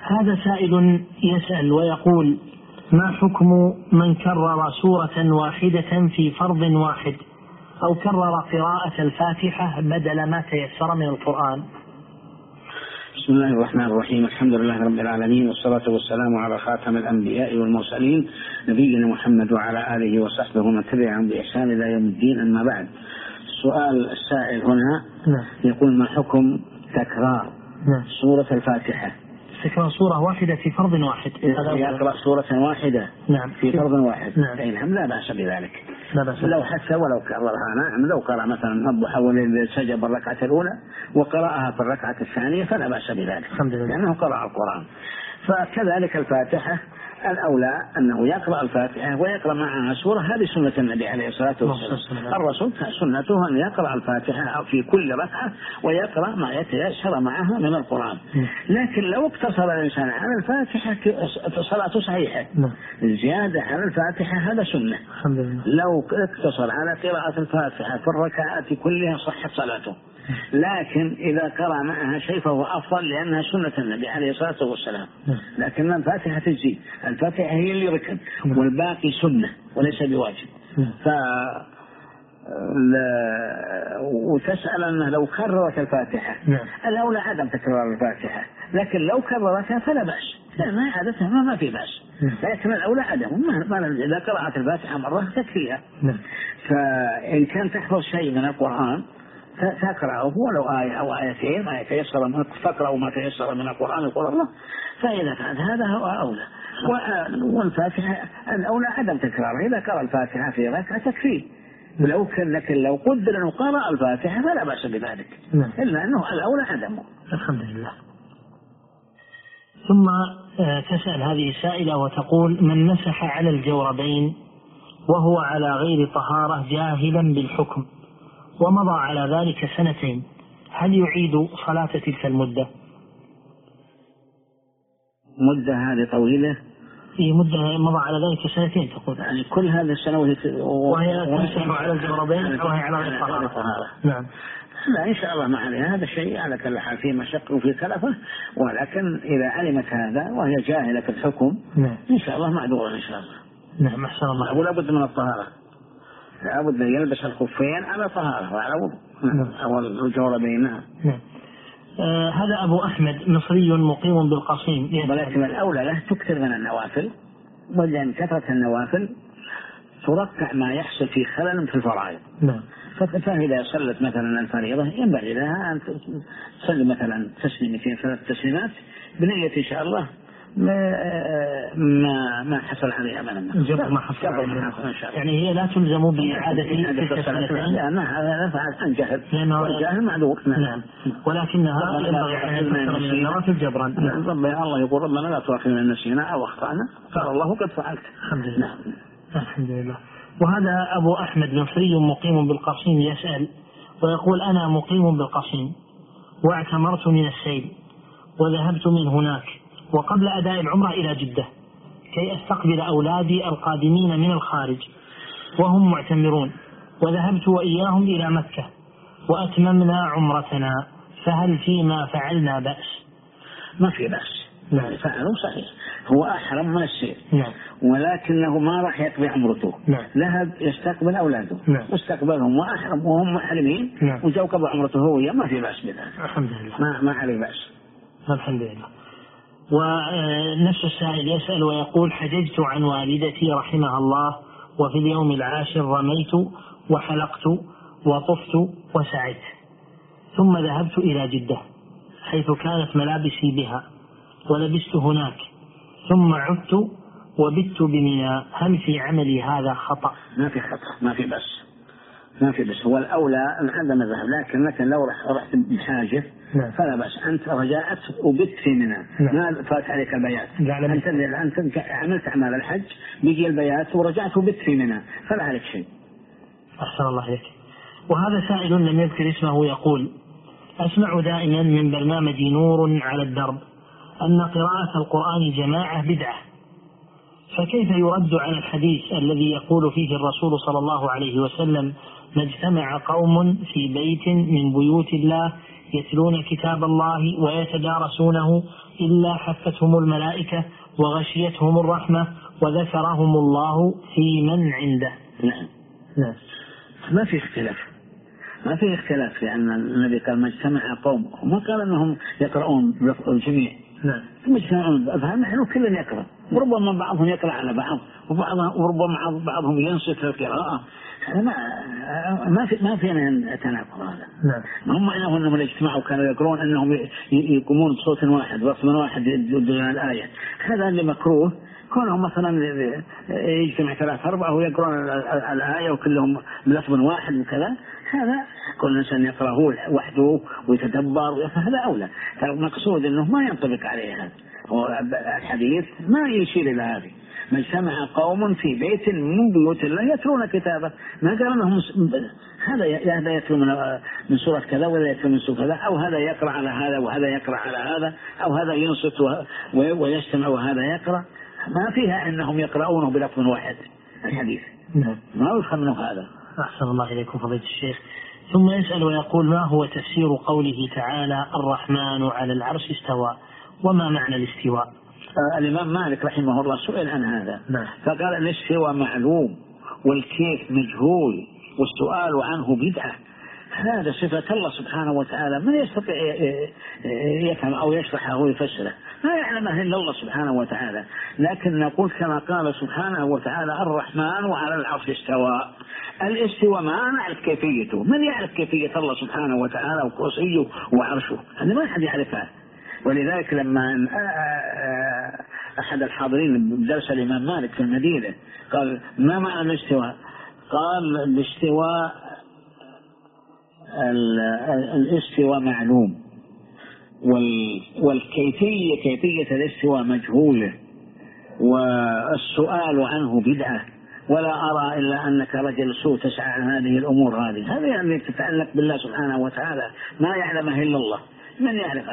هذا سائل يسأل ويقول: ما حكم من كرر سورة واحدة في فرض واحد أو كرر قراءة الفاتحة بدل ما تيسر من القرآن؟ بسم الله الرحمن الرحيم. الحمد لله رب العالمين، والصلاة والسلام على خاتم الأنبياء والمرسلين نبينا محمد وعلى آله وصحبه ومن تبعهم بإحسان إلى يوم الدين. أما بعد، السؤال السائل هنا يقول: ما حكم تكرار سورة الفاتحة؟ تكرار سورة واحدة في فرض واحد، يقرأ سورة واحدة في فرض واحد. نعم، لا بأس بذلك، لو حتى ولو كررها. نعم، لو قرأ مثلا الضحى والسجد بالركعة الأولى وقرأها في الركعة الثانية فلا بأس بذلك، لأنه قرأ القرآن. فكذلك الفاتحة الأولى أنه يقرأ الفاتحة ويقرأ معها سورة. هذه سنة النبي عليه الصلاة والسلام. الرسول سنته أن يقرأ الفاتحة في كل ركعة ويقرأ ما يتيسر معها من القرآن. لكن لو اقتصر الإنسان على الفاتحة فصلاته صحيحة. الزيادة على الفاتحة هذا سنة. لو اقتصر على قراءة الفاتحة في الركعات كلها صحت صلاته، لكن إذا قرأ معها شيء فهو أفضل لأنها سنة النبي عليه الصلاة والسلام. لكن الفاتحة تجزي، الفاتحة هي اللي ركن والباقي سنة وليس بواجب. وتسأل أنه لو كررت الفاتحة الأولى عدم تكرار الفاتحة، لكن لو كررتها فلا بأس، لأن عادتها ما في بأس. لكن الأولى عدم، إذا قرأت الفاتحة مرة تكفيها. فإن كان تحفظ شيء من القرآن تقرأه ولو آية أو آيتين ما يتيسر من فقرأ ما تيسر من القرآن يقول الله، فإذا فعل هذا هو أولى. والفاتحة الأولى عدم تكرارها، إذا قرأ الفاتحة في ركعة تكفيه. لكن لو قدر أنه قرأ الفاتحة فلا بأس بذلك، إلا أنه الأولى عدمه. الحمد لله. ثم تسأل هذه السائلة وتقول: من مسح على الجوربين وهو على غير طهارة جاهلا بالحكم ومضى على ذلك سنتين، هل يعيد صلاة تلك المدة؟ مدة هذه طويلة. في مدة مضى على ذلك سنتين تقول، يعني كل هذه السنوات وهي تمسح على الجوربين وهي على غير طهارة. نعم، لا إن شاء الله ما عليها، هذا الشيء على كل حال فيه مشقة وفيه كلفة، ولكن إذا علمت هذا وهي جاهلة في الحكم إن شاء الله معذورة إن شاء الله. نعم، أحسن الله. ولا بد من الطهارة، لا بد أن يلبس الخفين على طهارة وعلى وضوء أو الجوربين. نعم. هذا أبو أحمد مصري مقيم بالقصيم، ولكن الأولى له تكثر من النوافل، ولأن كثرة النوافل ترقع ما يحصل في خلل في الفرائض. فإذا صلت مثلا الفريضة ينبغي لها أن تصلي مثلا تسليمتين 3 تسليمات بنية إن شاء الله ما حصل عليها من ما حصل عليها. يعني هي لا تلزم بإعادة تلك السنتين، لا فعل عن جهل، والجهل معذور. نعم، ولكنها ينبغي أن تكثر من النوافل جبرا. الله يقول: ربنا لا تؤاخذنا إن نسينا أو أخطأنا، قال الله قد فعلت. الحمد لله. الحمد لله. وهذا أبو أحمد مصري مقيم بالقصيم يسأل ويقول: أنا مقيم بالقصيم واعتمرت من السيل وذهبت من هناك وقبل أداء العمرة إلى جدة كي أستقبل أولادي القادمين من الخارج وهم معتمرون، وذهبت وإياهم إلى مكة وأتممنا عمرتنا، فهل فيما فعلنا بأس؟ ما في بأس، فعلوا صحيح، هو أحرم من السير، ولكنه ما راح يقضي عمرته، ذهب يستقبل أولاده واستقبلهم وأحرم وهم محرمين وجاءوا قضى عمرته هو، ما في بأس بذلك. الحمد لله، ما عليه بأس. الحمد لله. ونفس السائل يسأل ويقول: حججت عن والدتي رحمها الله، وفي اليوم العاشر رميت وحلقت وطفت وسعيت، ثم ذهبت إلى جدة حيث كانت ملابسي بها ولبست هناك، ثم عدت وبت بمنى، هل في عملي هذا خطأ؟ ما في خطأ، ما في بس هو الأولى أن عدم الذهب، لكن لو رحت بحاجة فلا بأس. أنت رجعت وبت في منى، ما فات عليك البيات، أنت عملت أعمال الحج بيجي البيات ورجعت وبت في منى فلا عليك شيء. أحسن الله عليك. وهذا سائل لم يذكر اسمه يقول: أسمع دائما من برنامج نور على الدرب أن قراءة القرآن جماعة بدعة، فكيف يرد على الحديث الذي يقول فيه الرسول صلى الله عليه وسلم: ما اجتمع قوم في بيت من بيوت الله يتلون كتاب الله ويتدارسونه إلا حفتهم الملائكة وغشيتهم الرحمة وذكرهم الله في من عنده. نعم. ما في اختلاف لأن النبي قال ما اجتمع قوم، وما قال أنهم يقرؤون الجميع. نعم. نحن كلنا يقرأ، وربما بعضهم يقرأ على بعض، وربما بعضهم ينصت القراءة. ما فينا تناقض هذا. نعم. هم أنهم اجتمعوا كانوا يقرؤون أنهم يقومون بصوت واحد ورسم واحد يدون الآية. هذا اللي مكروه. كونهم مثلا يجتمع 3-4 ويقرؤون الآية وكلهم بلفظ واحد وكذا، هذا كل إنسان يقرأه وحده ويتدبر، فهذا أولى. فالمقصود أنه ما ينطبق عليه هذا. الحديث ما يشير إلى هذه. ما اجتمع قوم في بيت من بيوت الله يتلون كتابه، ما قال أنهم هذا يتلو من سورة كذا ولا يتلو من سورة كذا، أو هذا يقرأ على هذا وهذا يقرأ على هذا، أو هذا ينصت ويجتمع وهذا يقرأ. ما فيها أنهم يقرؤونه بلفظ واحد. الحديث ما يفهم منه هذا. أحسن الله إليكم فضيلة الشيخ. ثم يسأل ويقول: ما هو تفسير قوله تعالى الرحمن على العرش استوى، وما معنى الاستواء؟ الإمام مالك رحمه الله سئل عن هذا. فقال الاستواء معلوم والكيف مجهول والسؤال عنه بدعة. هذا صفة الله سبحانه وتعالى، من يستطيع يفهم أو يشرحه أو يفسره؟ ما يعلمه إلا الله سبحانه وتعالى. لكن نقول كما قال سبحانه وتعالى الرحمن وعلى العرش استوى. الاستواء ما نعرف كيفيته، من يعرف كيفية الله سبحانه وتعالى وكرسيه وعرشه؟ هذا ما أحد يعرفها. ولذلك لما أحد الحاضرين بدرس الإمام مالك في المدينة قال: ما معنى الاستواء؟ قال: الاستواء معلوم، والكيفية كيفية الاستواء مجهولة، والسؤال عنه بدعة، ولا أرى إلا أنك رجل سوء تسعى عن هذه الأمور. هذه يعني تتعلق بالله سبحانه وتعالى، ما يعلمه إلا الله. من يعرف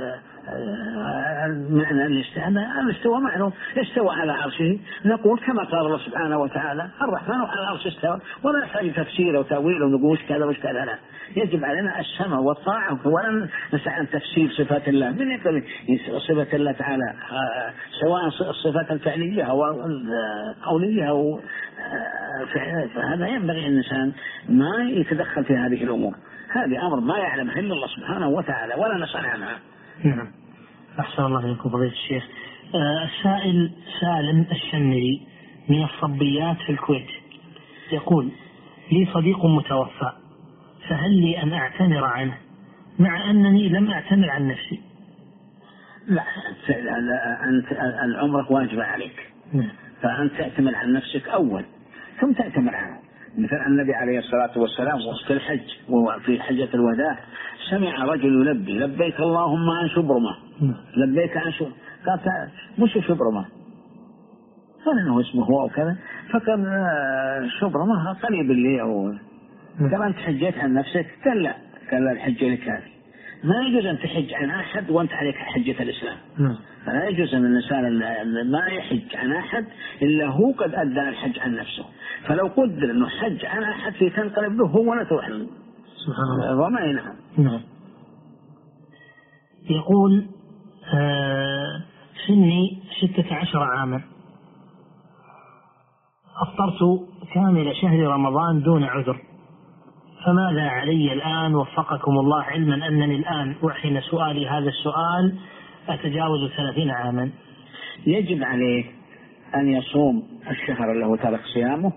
معنى الاستواء معلوم. استوى على عرشه، نقول كما قال الله سبحانه وتعالى الرحمن على العرش استوى، ولا نحتاج تفسير وتأويل ونقول وش كذا وش كذا. لا، يجب علينا السمع والطاعة، ولا نسعى عن تفسير صفات الله. من يقول صفة الله تعالى سواء الصفات الفعلية أو القولية أو فهذا ينبغي الإنسان ما يتدخل في هذه الأمور. هذه أمر ما يعلمه إلا الله سبحانه وتعالى، ولا نسأل عنها. نعم. أحسن الله إليكم فضيلة الشيخ. السائل سالم الشمري من الصبيات في الكويت يقول: لي صديق متوفى، فهل لي أن أعتمر عنه مع أنني لم أعتمر عن نفسي؟ لا، أنت العمرة واجبة عليك. فأنت تعتمر عن نفسك أول ثم تعتمر عنه. مثل النبي عليه الصلاة والسلام وقت الحج وفي حجة الوداع سمع رجل يلبي: لبيك اللهم عن شبرمة، لبيك عن شبرمة. قال: مش شبرمة، قال إنه اسمه هو وكذا، فقال شبرمة قريب اللي هو. قال: أنت حجيت عن نفسك؟ قال: لا. قال: الحج لك هذه. ما يجوز أن تحج عن أحد وأنت عليك حجة الإسلام. فلا يجوز أن الإنسان ما يحج عن أحد إلا هو قد أدى الحج عن نفسه. فلو قدر أنه حج عن أحد في تنقلب له هو ولا تروح له. سبحان الله. وما ينهى. نعم. يقول: سني 16 عاما، أفطرت كامل شهر رمضان دون عذر، فماذا علي الآن وفقكم الله، علما أنني الآن وحين سؤالي هذا السؤال أتجاوز 30 عاما؟ يجب عليه أن يصوم الشهر له ترك صيامه،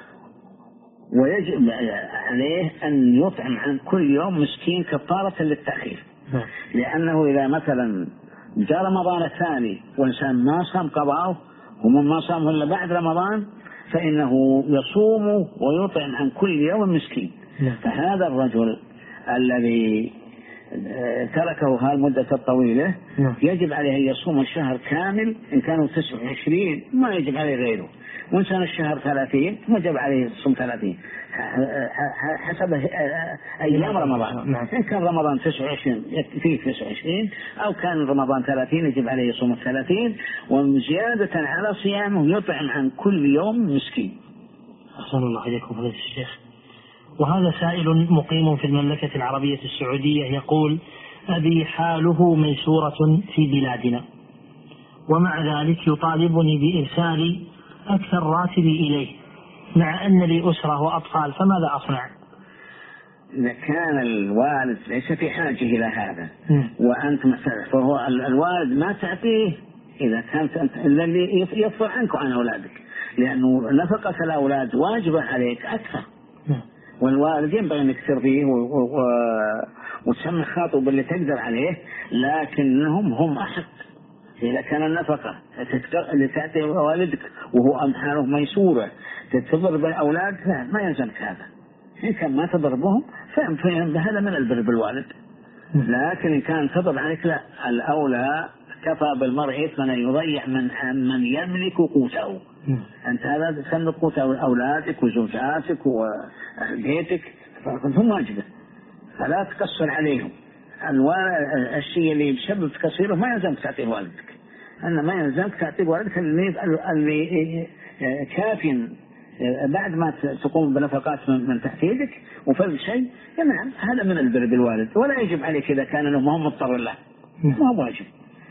ويجب عليه أن يطعم عن كل يوم مسكين كفارة للتأخير. لأنه إذا مثلا جاء رمضان الثاني وإنسان ما صام قضاءه ومن ما صام إلا بعد رمضان فإنه يصوم ويطعم عن كل يوم مسكين. فهذا الرجل الذي تركه هالمدة الطويلة يجب عليه أن يصوم الشهر كامل. إن كانوا 29 ما يجب عليه غيره، وإن كان الشهر 30 وجب عليه الصوم 30 حسب أيام رمضان. إن كان رمضان 29 فيه 29، أو كان رمضان 30 يجب عليه يصوم 30، وزيادة على صيامه يطعم عن كل يوم مسكين. أحسن الله إليكم فضيلة الشيخ. وهذا سائل مقيم في المملكة العربية السعودية يقول: أبي حاله ميسورة في بلادنا، ومع ذلك يطالبني بإرسال أكثر راتبي إليه مع أن لي أسرة وأطفال، فماذا أصنع؟ إذا كان الوالد ليس في حاجة إلى هذا وأنت محتاج، فهو الوالد ما تعطيه إذا كانت أنت الذي يفضل عنك عن أولادك، لأنه نفقة الأولاد واجبة عليك أكثر، والوالد ينبغي أن ترضيه وتسمح خاطره باللي تقدر عليه، لكنهم هم أحق. إذا كان النفقة اللي تعطي والدك وهو أمحاله ميسورة تضرب بالأولاد، ما يلزمك هذا. إن كان ما تضربهم فهذا من البر بالوالد، لكن إن كان تضرب عليك لا، الأولى كفى بالمرء إثما يضيع من يملك قوته. أنت هذا تملك قوت أولادك وزوجاتك وبيتك، فهم واجبة، فلا تقصر عليهم. الشيء اللي بسبب تقصيره ما يلزمك تعطيه والدك، أن ما يلزمك تعطيه والدك اللي كافٍ بعد ما تقوم بنفقات من تحت يدك وفرض شيء. نعم هذا من البر بالوالد، ولا يجب عليك إذا كان له ما هو مضطر له، ما هو واجب.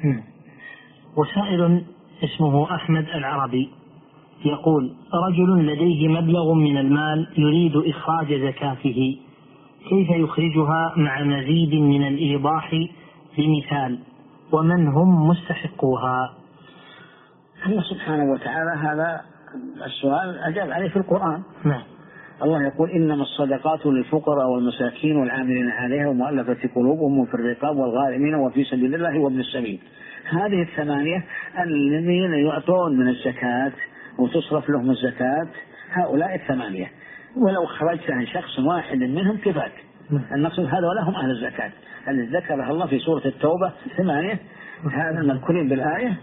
وسائل اسمه أحمد العربي يقول: رجل لديه مبلغ من المال يريد إخراج زكاته، كيف يخرجها مع مزيد من الإيضاح بمثال، ومن هم مستحقوها؟ الله سبحانه وتعالى هذا السؤال أجاب عليه في القرآن. الله يقول: إنما الصدقات للفقراء والمساكين والعاملين عليها ومؤلفة قلوبهم وفي الرقاب والغارمين وفي سبيل الله وابن السبيل. هذه الثمانية الذين يعطون من الزكاة وتصرف لهم الزكاة، هؤلاء الثمانية، ولو خرجت عن شخص واحد منهم كفاك. المقصود هذا هم أهل الزكاة الذي ذكرها الله في سورة التوبة 8، هذا المذكورين بالآية.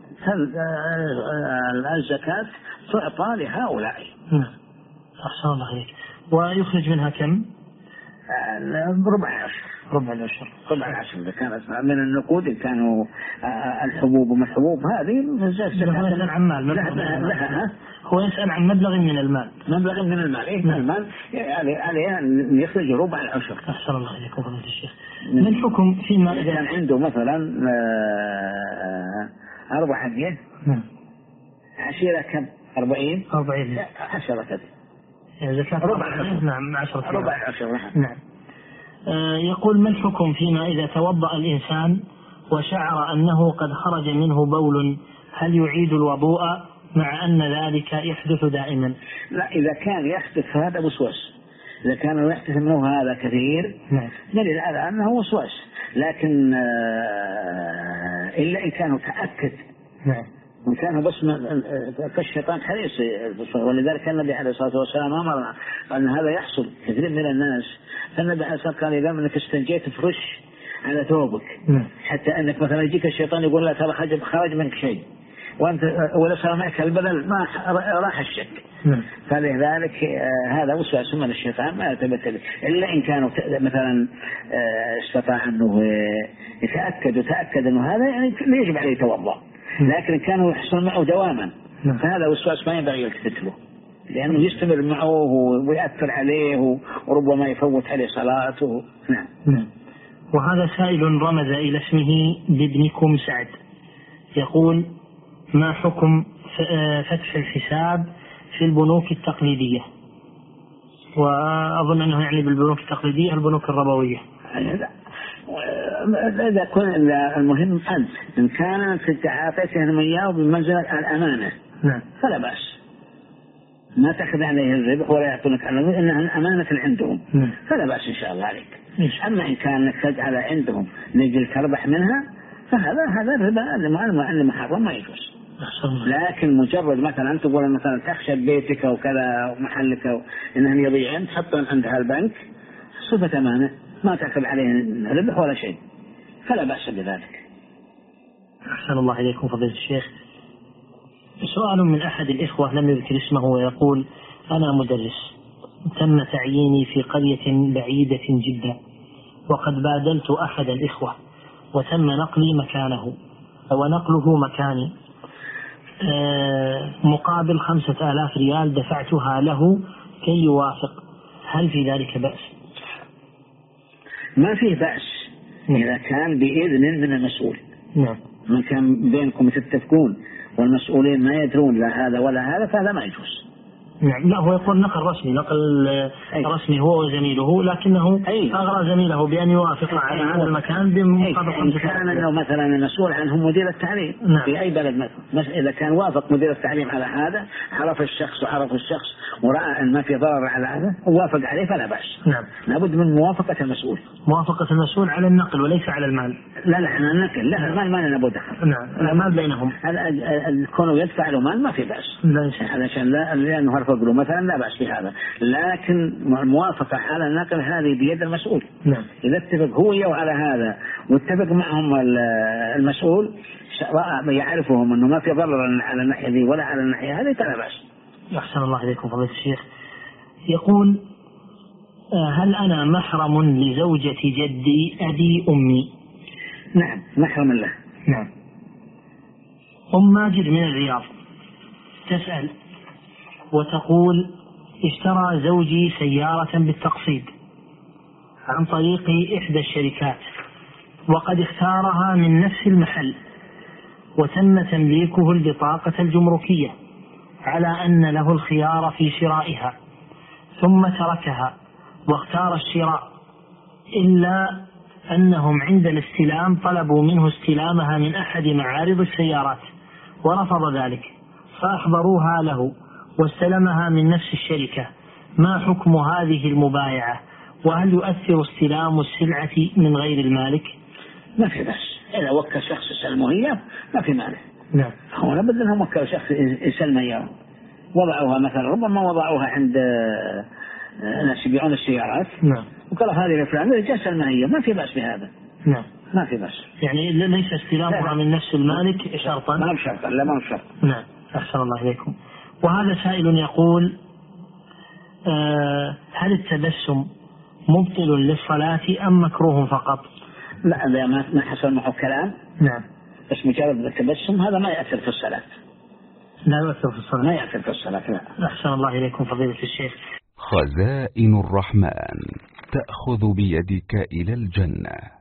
الزكاة تعطى لهؤلاء. أحسن الله عليك. ويخرج منها كم؟ ربع العشر. إذا كانت من النقود، إن كانوا الحبوب وما الحبوب هذه هو يسأل عن مال. هو يسأل عن مبلغ من المال. المال عليه أن يخرج ربع العشر. أحسن الله عليكم فضيلة الشيخ. من حكم فيما إذا كان عنده مثلا 400 عشيرة كم؟ 40 10 كذا. زكاة ربع العشر. نعم 10 ربع العشر. نعم. يقول: ما الحكم فيما إذا توضأ الإنسان وشعر أنه قد خرج منه بول، هل يعيد الوضوء مع أن ذلك يحدث دائما؟ لا، إذا كان يحدث هذا وسواس، إذا كان يحدث منه هذا كثير دليل على أنه وسواس، لكن إلا إن كان تأكد وكان بس كالشيطان حريص. ولذلك النبي عليه الصلاة والسلام أمرنا أن هذا يحصل كثير من الناس. فالنبي عليه الصلاة والسلام قال: إذا منك استنجيت فرش على ثوبك، حتى أنك مثلا يجيك الشيطان يقول: لا ترى خرج منك شيء، وأنت ولا صار معك البدل، ما راح الشك. فلذلك هذا وسواس من الشيطان ما يتبتل، إلا إن كانوا مثلا استطاع أنه يتأكد أنه هذا يعني يجب عليه يتوضأ، لكن كانوا يحصل معه دواما، فهذا وسواس ما ينبغي يلتفت له، لأنه يستمر معه ويأثر عليه وربما يفوت عليه صلاته. نعم. وهذا سائل رمز إلى اسمه بابنكم سعد، يقول: ما حكم فتح الحساب في البنوك التقليدية؟ وأظن أنه يعني بالبنوك التقليدية البنوك الربوية. إذا كان المهم أنت إن كانت تعاطيتهم إياه بمنزلة الأمانة فلا بأس، ما تأخذ عليه الربح ولا يعطونك على إنها أمانة عندهم، فلا بأس إن شاء الله عليك. أما إن كانت تجعل عندهم لجل تربح منها فهذا الربا اللي محرم ما يجوز. لكن مجرد مثلا أنت تقول مثلا تخشى بيتك وكذا ومحلك إنهم يضيعن تحطهم عند هالبنك صفة أمانة ما تأخذ عليه ربح ولا شيء، فلا بأس بذلك. أحسن الله إليكم فضيلة الشيخ. سؤال من أحد الإخوة لم يذكر اسمه ويقول: أنا مدرس تم تعييني في قرية بعيدة جدا، وقد بادلت أحد الإخوة وتم نقلي مكانه ونقله مكاني مقابل 5000 ريال دفعتها له كي يوافق، هل في ذلك بأس؟ ما فيه بأس، إذا كان بإذن من المسؤول. نعم. من كان بينكم تتفقون والمسؤولين ما يدرون لا هذا ولا هذا فهذا ما يجوز. نعم. لا، هو يقول نقل رسمي هو وزميله، لكنه أغرى زميله بأن يوافق على هذا المكان بمقابل إن كان أنه مثلا المسؤول عنه مدير التعليم. نعم. في أي بلد مثلا إذا كان وافق مدير التعليم على هذا، عرف الشخص ورأى أن ما في ضرر على هذا ووافق عليه فلا بأس. نعم. لابد من موافقة المسؤول. موافقة المسؤول على النقل وليس على المال. لا على النقل. لا المال ما لنا دخل. نعم. المال بينهم. كونه يدفع له مال ما في بأس. علشان لأنه هرفق له مثلا لا بأس بهذا، لكن الموافقة على النقل هذه بيد المسؤول. نعم. إذا اتفق هو على هذا واتفق معهم المسؤول يعرفهم أنه ما في ضرر على الناحية ذي ولا على الناحية هذه فلا بأس. أحسن الله إليكم فضيلة الشيخ. يقول: هل أنا محرم لزوجة جدي أبي أمي؟ نعم محرم له. نعم. أم ماجد من الرياض تسأل وتقول: اشترى زوجي سيارة بالتقسيط عن طريق إحدى الشركات وقد اختارها من نفس المحل وتم تمليكه البطاقة الجمركية على أن له الخيار في شرائها، ثم تركها واختار الشراء، إلا أنهم عند الاستلام طلبوا منه استلامها من أحد معارض السيارات ورفض ذلك، فأحضروها له واستلمها من نفس الشركة. ما حكم هذه المبايعة؟ وهل يؤثر استلام السلعة من غير المالك؟ ما في بأس، إذا وكل شخص يسلمه إياه ما في مانع. نعم. هو لابد أنهم وكل شخص يسلمه إياه، وضعوها مثلا ربما وضعوها عند ناس يبيعون السيارات. نعم. وقال هذه لفلان رجع سلمها إياه، ما في بأس بهذا. نعم. ما في بأس. يعني ليس استلامها من نفس المالك شرطا. ما بشرطا. لا ما بشرط. نعم. أحسن الله إليكم. وهذا سائل يقول: هل التبسم مبطل للصلاة أم مكروه فقط؟ لا، إذا ما حصل معه كلام. نعم. بس مجرد التبسم هذا ما يأثر في الصلاة. لا يؤثر في الصلاة. ما يأثر في الصلاة. لا. أحسن الله إليكم فضيلة الشيخ. خزائن الرحمن تأخذ بيدك إلى الجنة.